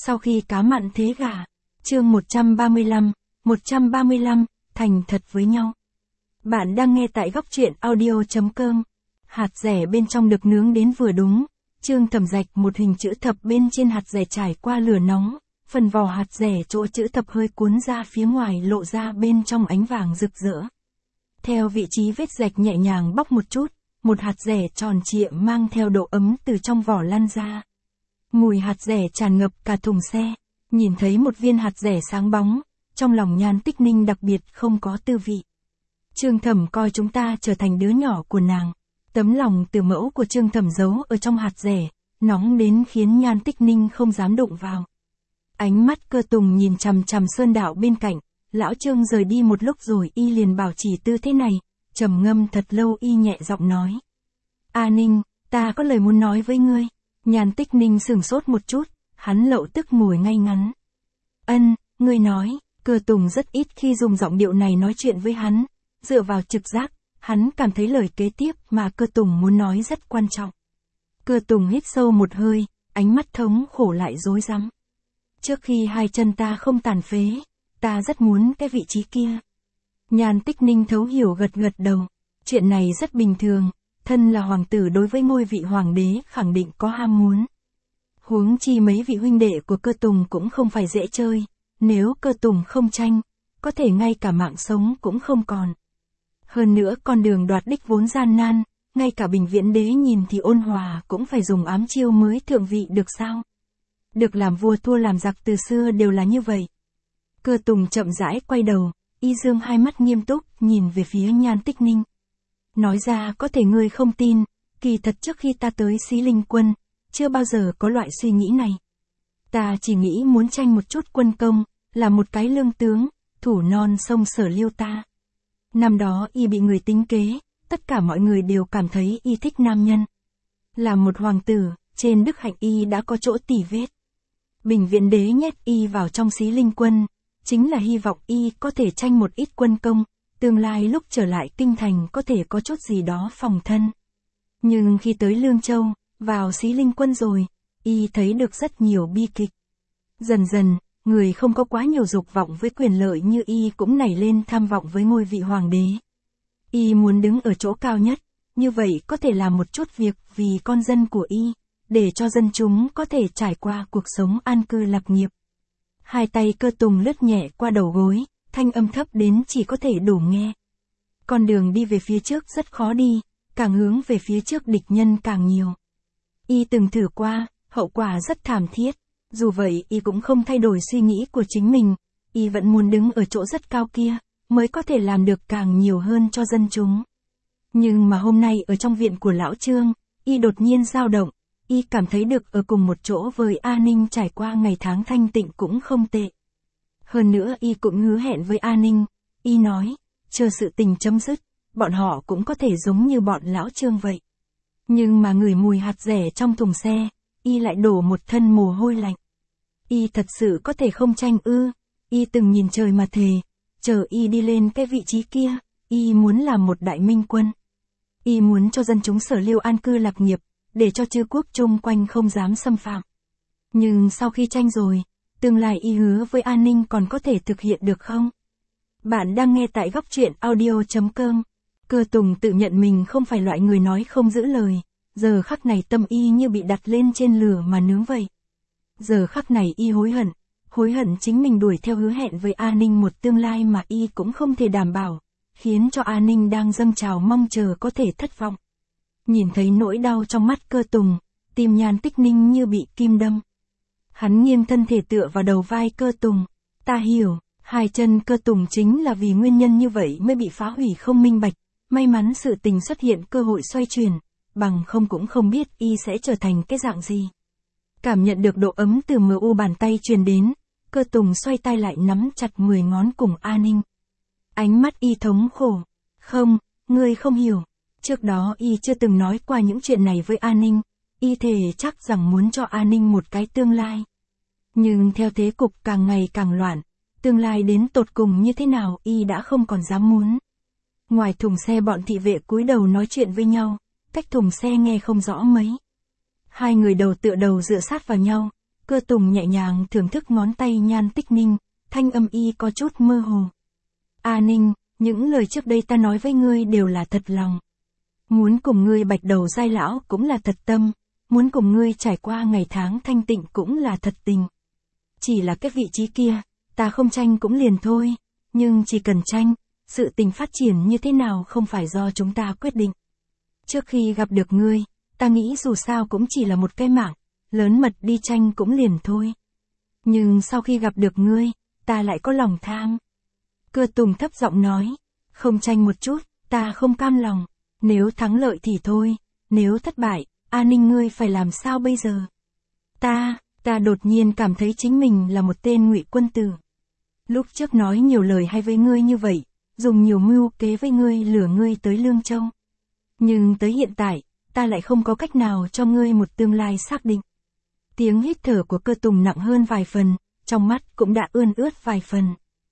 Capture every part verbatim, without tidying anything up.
Sau khi cá mặn thế gà. Chương một trăm ba mươi lăm, một trăm ba mươi lăm, thành thật với nhau. Bạn đang nghe tại góc truyện audio chấm com. Hạt dẻ bên trong được nướng đến vừa đúng. Trương Thẩm rạch một hình chữ thập bên trên hạt dẻ trải qua lửa nóng. Phần vỏ hạt dẻ chỗ chữ thập hơi cuốn ra phía ngoài lộ ra bên trong ánh vàng rực rỡ. Theo vị trí vết rạch nhẹ nhàng bóc một chút, một hạt dẻ tròn trịa mang theo độ ấm từ trong vỏ lăn ra. Mùi hạt dẻ tràn ngập cả thùng xe. Nhìn thấy một viên hạt dẻ sáng bóng, trong lòng Nhan Tích Ninh đặc biệt không có tư vị. Trương Thẩm coi chúng ta trở thành đứa nhỏ của nàng. Tấm lòng từ mẫu của Trương Thẩm giấu ở trong hạt dẻ, nóng đến khiến Nhan Tích Ninh không dám đụng vào. Ánh mắt Cơ Tùng nhìn chằm chằm Sơn Đạo bên cạnh, lão Trương rời đi một lúc rồi y liền bảo trì tư thế này, trầm ngâm thật lâu y nhẹ giọng nói. A Ninh, ta có lời muốn nói với ngươi. Nhan Tích Ninh sửng sốt một chút, hắn lậu tức ngồi ngay ngắn. Ân, ngươi nói. Cơ Tùng rất ít khi dùng giọng điệu này nói chuyện với hắn, dựa vào trực giác, hắn cảm thấy lời kế tiếp mà Cơ Tùng muốn nói rất quan trọng. Cơ Tùng hít sâu một hơi, ánh mắt thống khổ lại rối rắm. Trước khi hai chân ta không tàn phế, ta rất muốn cái vị trí kia. Nhan Tích Ninh thấu hiểu gật gật đầu, chuyện này rất bình thường, thân là hoàng tử đối với ngôi vị hoàng đế khẳng định có ham muốn. Huống chi mấy vị huynh đệ của Cơ Tùng cũng không phải dễ chơi, nếu Cơ Tùng không tranh, có thể ngay cả mạng sống cũng không còn. Hơn nữa con đường đoạt đích vốn gian nan, ngay cả Bình Viễn Đế nhìn thì ôn hòa cũng phải dùng ám chiêu mới thượng vị được sao? Được làm vua thua làm giặc từ xưa đều là như vậy. Cơ Tùng chậm rãi quay đầu, y dương hai mắt nghiêm túc nhìn về phía Nhan Tích Ninh. Nói ra có thể ngươi không tin, kỳ thật trước khi ta tới Xí Linh Quân, chưa bao giờ có loại suy nghĩ này. Ta chỉ nghĩ muốn tranh một chút quân công, là một cái lương tướng, thủ non sông Sở Liêu ta. Năm đó y bị người tính kế, tất cả mọi người đều cảm thấy y thích nam nhân. Là một hoàng tử, trên đức hạnh y đã có chỗ tỉ vết. Bình Viễn Đế nhét y vào trong Xí Linh Quân, chính là hy vọng y có thể tranh một ít quân công, tương lai lúc trở lại kinh thành có thể có chút gì đó phòng thân. Nhưng khi tới Lương Châu, vào Xí Linh Quân rồi, y thấy được rất nhiều bi kịch. Dần dần, người không có quá nhiều dục vọng với quyền lợi như y cũng nảy lên tham vọng với ngôi vị hoàng đế. Y muốn đứng ở chỗ cao nhất, như vậy có thể làm một chút việc vì con dân của y, để cho dân chúng có thể trải qua cuộc sống an cư lạc nghiệp. Hai tay Cơ Tùng lướt nhẹ qua đầu gối, thanh âm thấp đến chỉ có thể đủ nghe. Con đường đi về phía trước rất khó đi, càng hướng về phía trước địch nhân càng nhiều. Y từng thử qua, hậu quả rất thảm thiết, dù vậy y cũng không thay đổi suy nghĩ của chính mình, y vẫn muốn đứng ở chỗ rất cao kia, mới có thể làm được càng nhiều hơn cho dân chúng. Nhưng mà hôm nay ở trong viện của lão Trương, y đột nhiên dao động, y cảm thấy được ở cùng một chỗ với A Ninh trải qua ngày tháng thanh tịnh cũng không tệ. Hơn nữa y cũng hứa hẹn với A Ninh, y nói, chờ sự tình chấm dứt, bọn họ cũng có thể giống như bọn lão Trương vậy. Nhưng mà ngửi mùi hạt dẻ trong thùng xe, y lại đổ một thân mồ hôi lạnh. Y thật sự có thể không tranh ư, y từng nhìn trời mà thề, chờ y đi lên cái vị trí kia, y muốn làm một đại minh quân. Y muốn cho dân chúng Sở Liêu an cư lạc nghiệp, để cho chư quốc chung quanh không dám xâm phạm. Nhưng sau khi tranh rồi, tương lai y hứa với An Ninh còn có thể thực hiện được không? Bạn đang nghe tại góc truyện audio chấm com. Cơ Tùng tự nhận mình không phải loại người nói không giữ lời, giờ khắc này tâm y như bị đặt lên trên lửa mà nướng vậy. Giờ khắc này y hối hận, hối hận chính mình đuổi theo hứa hẹn với An Ninh một tương lai mà y cũng không thể đảm bảo, khiến cho An Ninh đang dâng trào mong chờ có thể thất vọng. Nhìn thấy nỗi đau trong mắt Cơ Tùng, tim Nhan Tích Ninh như bị kim đâm. Hắn nghiêng thân thể tựa vào đầu vai Cơ Tùng. Ta hiểu, hai chân Cơ Tùng chính là vì nguyên nhân như vậy mới bị phá hủy không minh bạch. May mắn sự tình xuất hiện cơ hội xoay chuyển, bằng không cũng không biết y sẽ trở thành cái dạng gì. Cảm nhận được độ ấm từ mờ u bàn tay truyền đến, Cơ Tùng xoay tay lại nắm chặt mười ngón cùng A Ninh. Ánh mắt y thống khổ. Không, ngươi không hiểu. Trước đó y chưa từng nói qua những chuyện này với A Ninh, y thề chắc rằng muốn cho A Ninh một cái tương lai. Nhưng theo thế cục càng ngày càng loạn, tương lai đến tột cùng như thế nào y đã không còn dám muốn. Ngoài thùng xe bọn thị vệ cúi đầu nói chuyện với nhau, cách thùng xe nghe không rõ mấy. Hai người đầu tựa đầu dựa sát vào nhau, Cơ Tùng nhẹ nhàng thưởng thức ngón tay Nhan Tích Ninh, thanh âm y có chút mơ hồ. A Ninh, những lời trước đây ta nói với ngươi đều là thật lòng. Muốn cùng ngươi bạch đầu giai lão cũng là thật tâm, muốn cùng ngươi trải qua ngày tháng thanh tịnh cũng là thật tình. Chỉ là cái vị trí kia, ta không tranh cũng liền thôi, nhưng chỉ cần tranh, sự tình phát triển như thế nào không phải do chúng ta quyết định. Trước khi gặp được ngươi, ta nghĩ dù sao cũng chỉ là một cái mạng, lớn mật đi tranh cũng liền thôi. Nhưng sau khi gặp được ngươi, ta lại có lòng tham. Cơ Tùng thấp giọng nói, không tranh một chút, ta không cam lòng, nếu thắng lợi thì thôi, nếu thất bại, A Ninh ngươi phải làm sao bây giờ? Ta, ta đột nhiên cảm thấy chính mình là một tên ngụy quân tử. Lúc trước nói nhiều lời hay với ngươi như vậy, dùng nhiều mưu kế với ngươi lừa ngươi tới Lương Châu. Nhưng tới hiện tại, ta lại không có cách nào cho ngươi một tương lai xác định. Tiếng hít thở của Cơ Tùng nặng hơn vài phần, trong mắt cũng đã ươn ướt vài phần.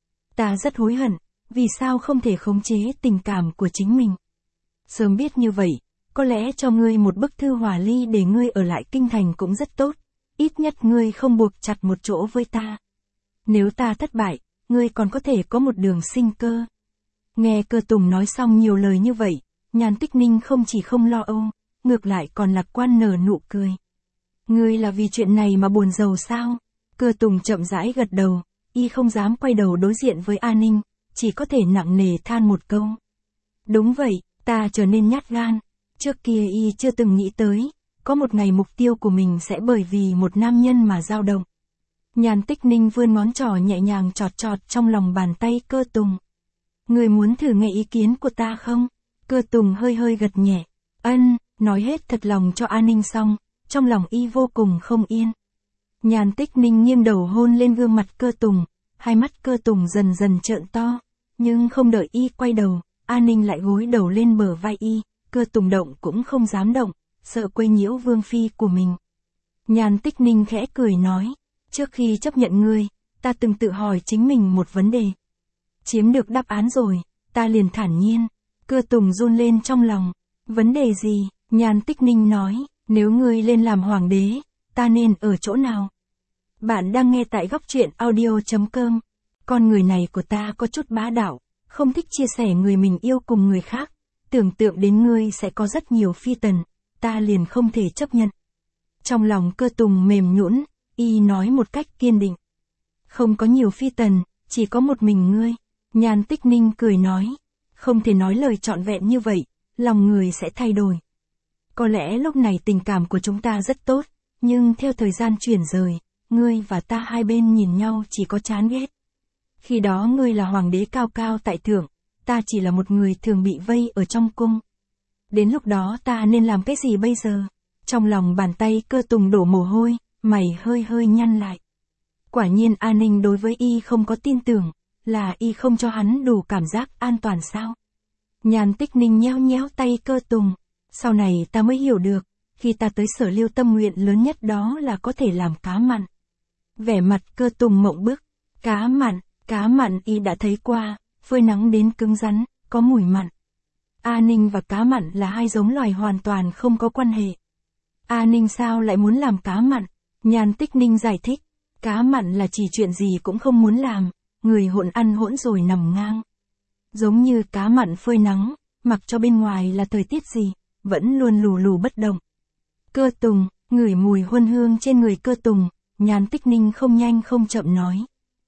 Ta rất hối hận, vì sao không thể khống chế tình cảm của chính mình. Sớm biết như vậy, có lẽ cho ngươi một bức thư hòa ly để ngươi ở lại kinh thành cũng rất tốt, ít nhất ngươi không buộc chặt một chỗ với ta. Nếu ta thất bại, ngươi còn có thể có một đường sinh cơ. Nghe Cơ Tùng nói xong nhiều lời như vậy, Nhan Tích Ninh không chỉ không lo âu, ngược lại còn lạc quan nở nụ cười. Ngươi là vì chuyện này mà buồn rầu sao? Cơ Tùng chậm rãi gật đầu, y không dám quay đầu đối diện với A Ninh, chỉ có thể nặng nề than một câu. Đúng vậy, ta trở nên nhát gan. Trước kia y chưa từng nghĩ tới, có một ngày mục tiêu của mình sẽ bởi vì một nam nhân mà dao động. Nhan Tích Ninh vươn ngón trỏ nhẹ nhàng chọt chọt trong lòng bàn tay Cơ Tùng. Người muốn thử nghe ý kiến của ta không? Cơ Tùng hơi hơi gật nhẹ. Ân, nói hết thật lòng cho A Ninh xong, trong lòng y vô cùng không yên. Nhan Tích Ninh nghiêng đầu hôn lên gương mặt Cơ Tùng, hai mắt Cơ Tùng dần dần trợn to, nhưng không đợi y quay đầu, A Ninh lại gối đầu lên bờ vai y, Cơ Tùng động cũng không dám động, sợ quấy nhiễu vương phi của mình. Nhan Tích Ninh khẽ cười nói, trước khi chấp nhận ngươi, ta từng tự hỏi chính mình một vấn đề. Chiếm được đáp án rồi, ta liền thản nhiên. Cơ Tùng run lên trong lòng. Vấn đề gì? Nhan Tích Ninh nói, nếu ngươi lên làm hoàng đế, ta nên ở chỗ nào? Bạn đang nghe tại góc truyện audio chấm com. Con người này của ta có chút bá đạo, không thích chia sẻ người mình yêu cùng người khác. Tưởng tượng đến ngươi sẽ có rất nhiều phi tần, ta liền không thể chấp nhận. Trong lòng Cơ Tùng mềm nhũn, y nói một cách kiên định. Không có nhiều phi tần, chỉ có một mình ngươi. Nhan Tích Ninh cười nói, không thể nói lời trọn vẹn như vậy, lòng người sẽ thay đổi. Có lẽ lúc này tình cảm của chúng ta rất tốt, nhưng theo thời gian chuyển rời, ngươi và ta hai bên nhìn nhau chỉ có chán ghét. Khi đó ngươi là hoàng đế cao cao tại thượng, ta chỉ là một người thường bị vây ở trong cung. Đến lúc đó ta nên làm cái gì bây giờ? Trong lòng bàn tay Cơ Tùng đổ mồ hôi, mày hơi hơi nhăn lại. Quả nhiên A Ninh đối với y không có tin tưởng, là y không cho hắn đủ cảm giác an toàn sao? Nhan Tích Ninh nhéo nhéo tay Cơ Tùng. Sau này ta mới hiểu được, khi ta tới Sở Liêu tâm nguyện lớn nhất đó là có thể làm cá mặn. Vẻ mặt Cơ Tùng mộng bức. Cá mặn, cá mặn y đã thấy qua, phơi nắng đến cứng rắn, có mùi mặn. A Ninh và cá mặn là hai giống loài hoàn toàn không có quan hệ. A Ninh sao lại muốn làm cá mặn? Nhan Tích Ninh giải thích, cá mặn là chỉ chuyện gì cũng không muốn làm, người hỗn ăn hỗn rồi nằm ngang. Giống như cá mặn phơi nắng, mặc cho bên ngoài là thời tiết gì, vẫn luôn lù lù bất động. Cơ Tùng, ngửi mùi huân hương trên người Cơ Tùng, Nhan Tích Ninh không nhanh không chậm nói.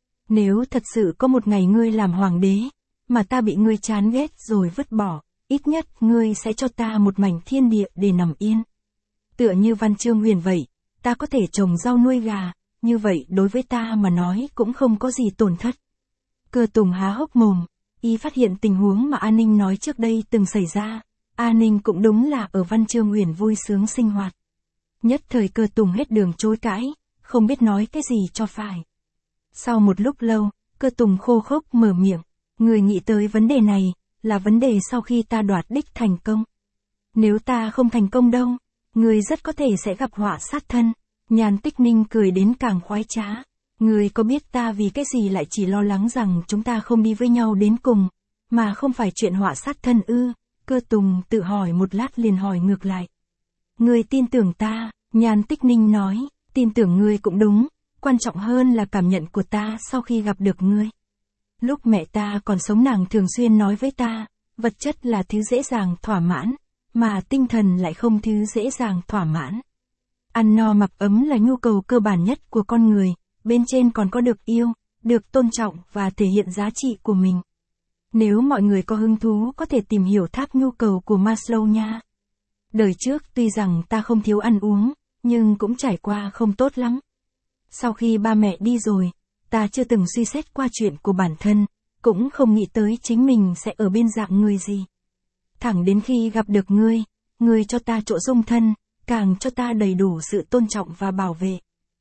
Nếu thật sự có một ngày ngươi làm hoàng đế, mà ta bị ngươi chán ghét rồi vứt bỏ, ít nhất ngươi sẽ cho ta một mảnh thiên địa để nằm yên. Tựa như Văn Chương Huyền vậy, ta có thể trồng rau nuôi gà, như vậy đối với ta mà nói cũng không có gì tổn thất. Cơ Tùng há hốc mồm, y phát hiện tình huống mà A Ninh nói trước đây từng xảy ra, A Ninh cũng đúng là ở Văn Chương Huyền vui sướng sinh hoạt. Nhất thời Cơ Tùng hết đường chối cãi, không biết nói cái gì cho phải. Sau một lúc lâu, Cơ Tùng khô khốc mở miệng, người nghĩ tới vấn đề này, là vấn đề sau khi ta đoạt đích thành công. Nếu ta không thành công đâu, người rất có thể sẽ gặp họa sát thân. Nhan Tích Ninh cười đến càng khoái trá. Người có biết ta vì cái gì lại chỉ lo lắng rằng chúng ta không đi với nhau đến cùng, mà không phải chuyện họa sát thân ư? Cơ Tùng tự hỏi một lát liền hỏi ngược lại. Người tin tưởng ta, Nhan Tích Ninh nói, Tin tưởng ngươi cũng đúng, quan trọng hơn là cảm nhận của ta sau khi gặp được ngươi. Lúc mẹ ta còn sống nàng thường xuyên nói với ta, vật chất là thứ dễ dàng thỏa mãn, mà tinh thần lại không thứ dễ dàng thỏa mãn. Ăn no mặc ấm là nhu cầu cơ bản nhất của con người, bên trên còn có được yêu, được tôn trọng và thể hiện giá trị của mình. Nếu mọi người có hứng thú có thể tìm hiểu tháp nhu cầu của Maslow nha. Đời trước tuy rằng ta không thiếu ăn uống, nhưng cũng trải qua không tốt lắm. Sau khi ba mẹ đi rồi, ta chưa từng suy xét qua chuyện của bản thân, cũng không nghĩ tới chính mình sẽ ở bên dạng người gì. Thẳng đến khi gặp được ngươi, ngươi cho ta chỗ dung thân, càng cho ta đầy đủ sự tôn trọng và bảo vệ.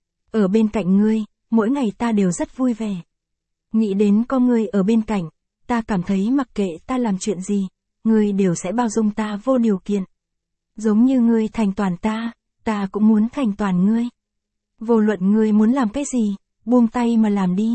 Ở bên cạnh ngươi, mỗi ngày ta đều rất vui vẻ. Nghĩ đến có ngươi ở bên cạnh, ta cảm thấy mặc kệ ta làm chuyện gì, ngươi đều sẽ bao dung ta vô điều kiện. Giống như ngươi thành toàn ta, ta cũng muốn thành toàn ngươi. Vô luận ngươi muốn làm cái gì, buông tay mà làm đi.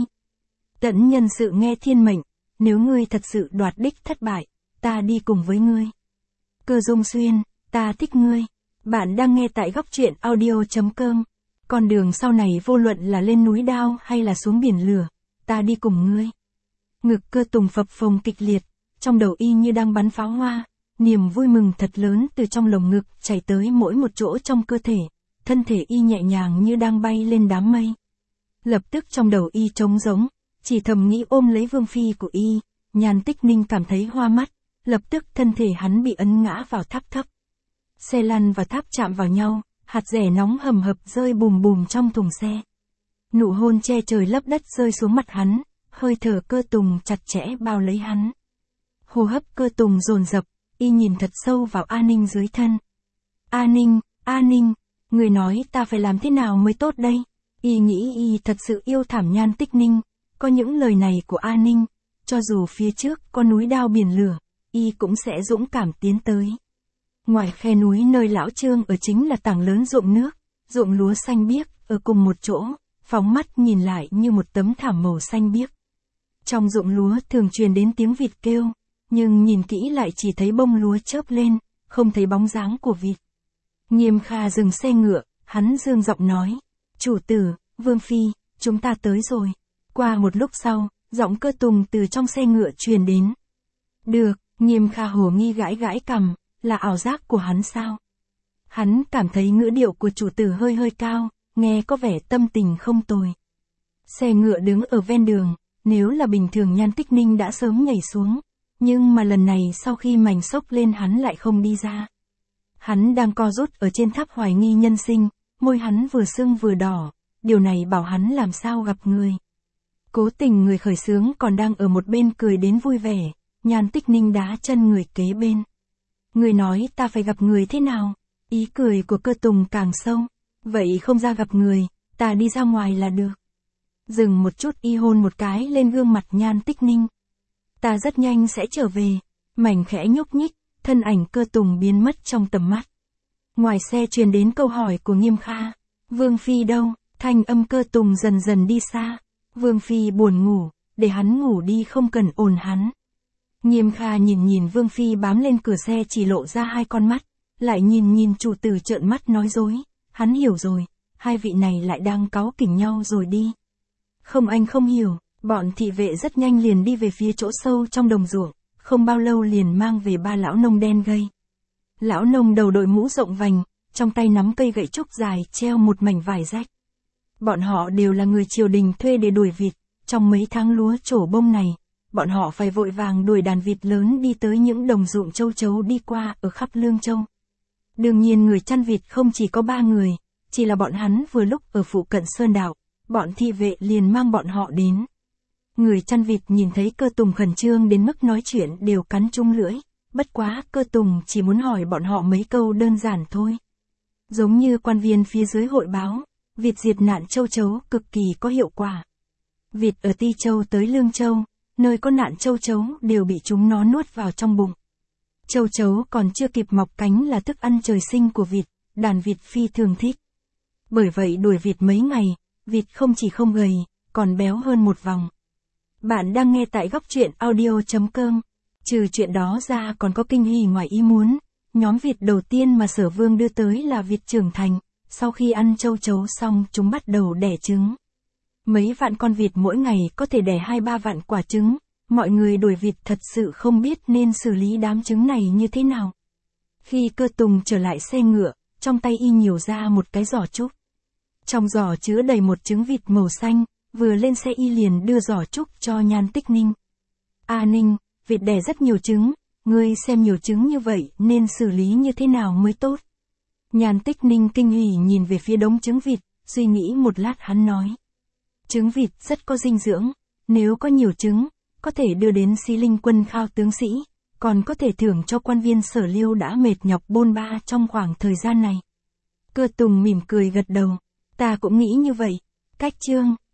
Tẫn nhân sự nghe thiên mệnh, nếu ngươi thật sự đoạt đích thất bại, ta đi cùng với ngươi. Cơ Dung Xuyên, ta thích ngươi. Bạn đang nghe tại góc truyện audio chấm com. Con đường sau này vô luận là lên núi đao hay là xuống biển lửa, ta đi cùng ngươi. Ngực Cơ Tùng phập phồng kịch liệt, trong đầu y như đang bắn pháo hoa, niềm vui mừng thật lớn từ trong lồng ngực chảy tới mỗi một chỗ trong cơ thể, thân thể y nhẹ nhàng như đang bay lên đám mây. Lập tức trong đầu y trống rỗng, chỉ thầm nghĩ ôm lấy vương phi của y, Nhan Tích Ninh cảm thấy hoa mắt, lập tức thân thể hắn bị ấn ngã vào tháp thấp. Xe lăn và tháp chạm vào nhau, hạt rẻ nóng hầm hập rơi bùm bùm trong thùng xe. Nụ hôn che trời lấp đất rơi xuống mặt hắn, hơi thở Cơ Tùng chặt chẽ bao lấy hắn. Hô hấp Cơ Tùng dồn dập, y nhìn thật sâu vào A Ninh dưới thân. A Ninh, A Ninh, người nói ta phải làm thế nào mới tốt đây? Y nghĩ y thật sự yêu thảm Nhan Tích Ninh, có những lời này của A Ninh, cho dù phía trước có núi đao biển lửa, y cũng sẽ dũng cảm tiến tới. Ngoài khe núi nơi lão Trương ở chính là tảng lớn ruộng nước, ruộng lúa xanh biếc, ở cùng một chỗ, phóng mắt nhìn lại như một tấm thảm màu xanh biếc. Trong ruộng lúa thường truyền đến tiếng vịt kêu, nhưng nhìn kỹ lại chỉ thấy bông lúa chớp lên, không thấy bóng dáng của vịt. Nghiêm Kha dừng xe ngựa, hắn dương giọng nói, chủ tử, Vương Phi, chúng ta tới rồi. Qua một lúc sau, giọng Cơ Tùng từ trong xe ngựa truyền đến. Được, Nghiêm Kha hồ nghi gãi gãi cằm, là ảo giác của hắn sao? Hắn cảm thấy ngữ điệu của chủ tử hơi hơi cao, nghe có vẻ tâm tình không tồi. Xe ngựa đứng ở ven đường, nếu là bình thường Nhan Tích Ninh đã sớm nhảy xuống, nhưng mà lần này sau khi mảnh sốc lên hắn lại không đi ra. Hắn đang co rút ở trên tháp hoài nghi nhân sinh, môi hắn vừa sưng vừa đỏ, điều này bảo hắn làm sao gặp người. Cố tình người khởi xướng còn đang ở một bên cười đến vui vẻ, Nhan Tích Ninh đá chân người kế bên. Người nói ta phải gặp người thế nào? Ý cười của Cơ Tùng càng sâu. Vậy không ra gặp người, ta đi ra ngoài là được. Dừng một chút y hôn một cái lên gương mặt Nhan Tích Ninh. Ta rất nhanh sẽ trở về. Mảnh khẽ nhúc nhích, thân ảnh Cơ Tùng biến mất trong tầm mắt. Ngoài xe truyền đến câu hỏi của Nghiêm Kha. Vương Phi đâu? Thanh âm Cơ Tùng dần dần đi xa. Vương Phi buồn ngủ, để hắn ngủ đi không cần ồn hắn. Nghiêm Kha nhìn nhìn Vương Phi bám lên cửa xe chỉ lộ ra hai con mắt, lại nhìn nhìn chủ tử trợn mắt nói dối, hắn hiểu rồi, hai vị này lại đang cáu kỉnh nhau rồi đi. Không anh không hiểu, bọn thị vệ rất nhanh liền đi về phía chỗ sâu trong đồng ruộng, không bao lâu liền mang về ba lão nông đen gây. Lão nông đầu đội mũ rộng vành, trong tay nắm cây gậy trúc dài treo một mảnh vải rách. Bọn họ đều là người triều đình thuê để đuổi vịt, trong mấy tháng lúa trổ bông này, bọn họ phải vội vàng đuổi đàn vịt lớn đi tới những đồng ruộng châu chấu đi qua ở khắp Lương Châu. Đương nhiên người chăn vịt không chỉ có ba người, chỉ là bọn hắn vừa lúc ở phụ cận Sơn Đạo, bọn thị vệ liền mang bọn họ đến. Người chăn vịt nhìn thấy Cơ Tùng khẩn trương đến mức nói chuyện đều cắn chung lưỡi, bất quá Cơ Tùng chỉ muốn hỏi bọn họ mấy câu đơn giản thôi. Giống như quan viên phía dưới hội báo, vịt diệt nạn châu chấu cực kỳ có hiệu quả. Vịt ở Ti Châu tới Lương Châu, nơi có nạn châu chấu đều bị chúng nó nuốt vào trong bụng. Châu chấu còn chưa kịp mọc cánh là thức ăn trời sinh của vịt, đàn vịt phi thường thích. Bởi vậy đuổi vịt mấy ngày, vịt không chỉ không gầy, còn béo hơn một vòng. Bạn đang nghe tại góc truyện audio chấm com. Trừ chuyện đó ra còn có kinh hỉ ngoài ý muốn. Nhóm vịt đầu tiên mà Sở Vương đưa tới là vịt trưởng thành, sau khi ăn châu chấu xong chúng bắt đầu đẻ trứng. Mấy vạn con vịt mỗi ngày có thể đẻ hai ba vạn quả trứng, mọi người đuổi vịt thật sự không biết nên xử lý đám trứng này như thế nào. Khi Cơ Tùng trở lại xe ngựa, trong tay y nhiều ra một cái giỏ trúc. Trong giỏ chứa đầy một trứng vịt màu xanh, vừa lên xe y liền đưa giỏ trúc cho Nhan Tích Ninh. A Ninh, vịt đẻ rất nhiều trứng, ngươi xem nhiều trứng như vậy nên xử lý như thế nào mới tốt. Nhan Tích Ninh kinh hỉ nhìn về phía đống trứng vịt, suy nghĩ một lát hắn nói. Trứng vịt rất có dinh dưỡng, nếu có nhiều trứng, có thể đưa đến Xí Linh Quân khao tướng sĩ, còn có thể thưởng cho quan viên Sở Liêu đã mệt nhọc bôn ba trong khoảng thời gian này. Cơ Tùng mỉm cười gật đầu, ta cũng nghĩ như vậy. Cách chương